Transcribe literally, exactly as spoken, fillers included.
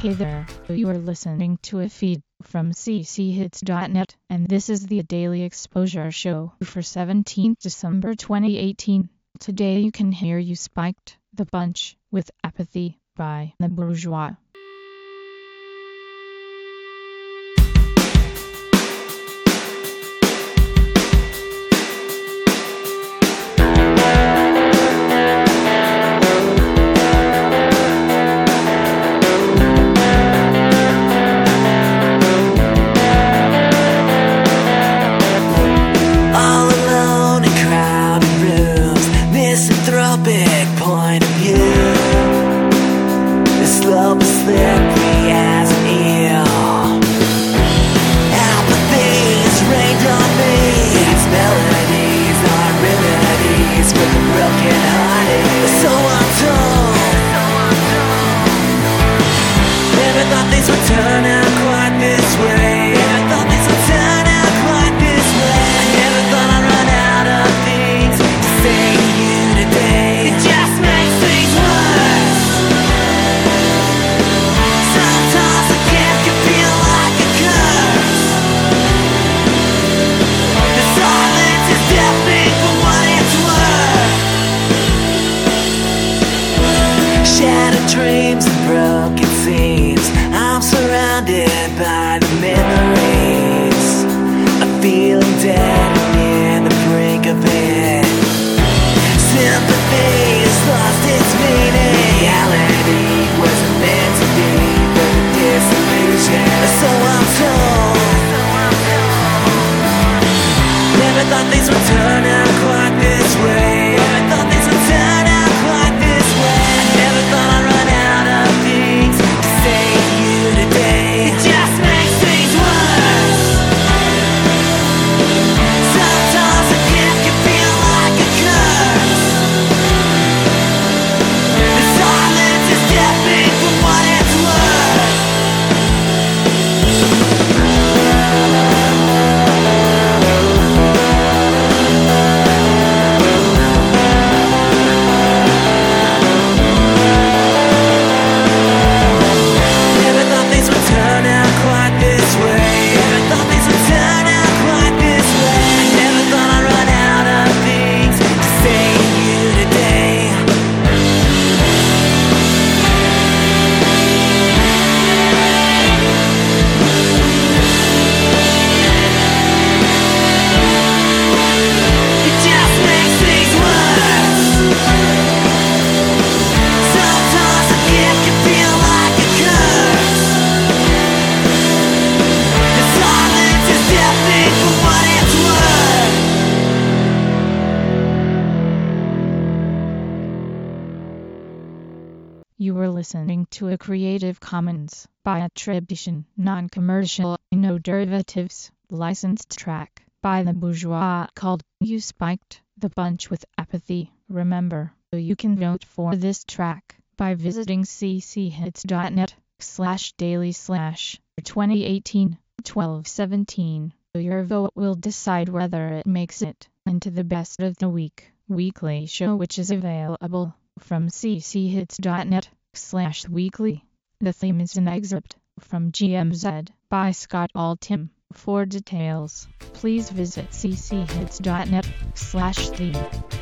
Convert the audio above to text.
Hey there, you are listening to a feed from c c hits dot net, and this is the Daily Exposure Show for seventeenth December twenty eighteen. Today you can hear You Spiked the Bunch with Apathy by The Bourgeois. Misanthropic point of view. This love is slippery as an eel. Apathy has rained on me. These melodies are remedies for the broken hearted. So I'm told. Never thought things would turn out quite this way. Never thought things would turn out quite this way. I never thought I'd run out of things to say to you today. It just makes things worse. Sometimes the gift can feel like a curse. The silence is deafening for what it's worth. Shattered dreams and broken scenes, I'm surrounded by the memories of feeling dead and near the brink of it. Sympathy has lost its meaning. Reality wasn't meant to be but a disillusion. So I'm told. Never thought things would turn out quite this way. Never thought things would turn out quite this way. I never thought I'd run out of things to say to you today. It just makes things worse. Sometimes a gift can feel like a curse. The silence is deafening for what it's worth. Never thought things would turn out quite this way. Never thought things would turn out quite this way. I never thought I'd run out of things to say to you today. It just makes things worse. Sometimes a gift can feel like a curse. The silence is deafening for what it's worth. You were listening to a Creative Commons by attribution, non-commercial, no derivatives, licensed track by The Bourgeois called You Spiked the Bunch with Apathy. Remember, you can vote for this track by visiting c c hits dot net slash daily slash twenty eighteen twelve seventeen. Your vote will decide whether it makes it into the best of the week weekly show, which is available from c c hits dot net slash weekly. The theme is an excerpt from G M Z by Scott Altham. For details, please visit c c hits dot net slash theme.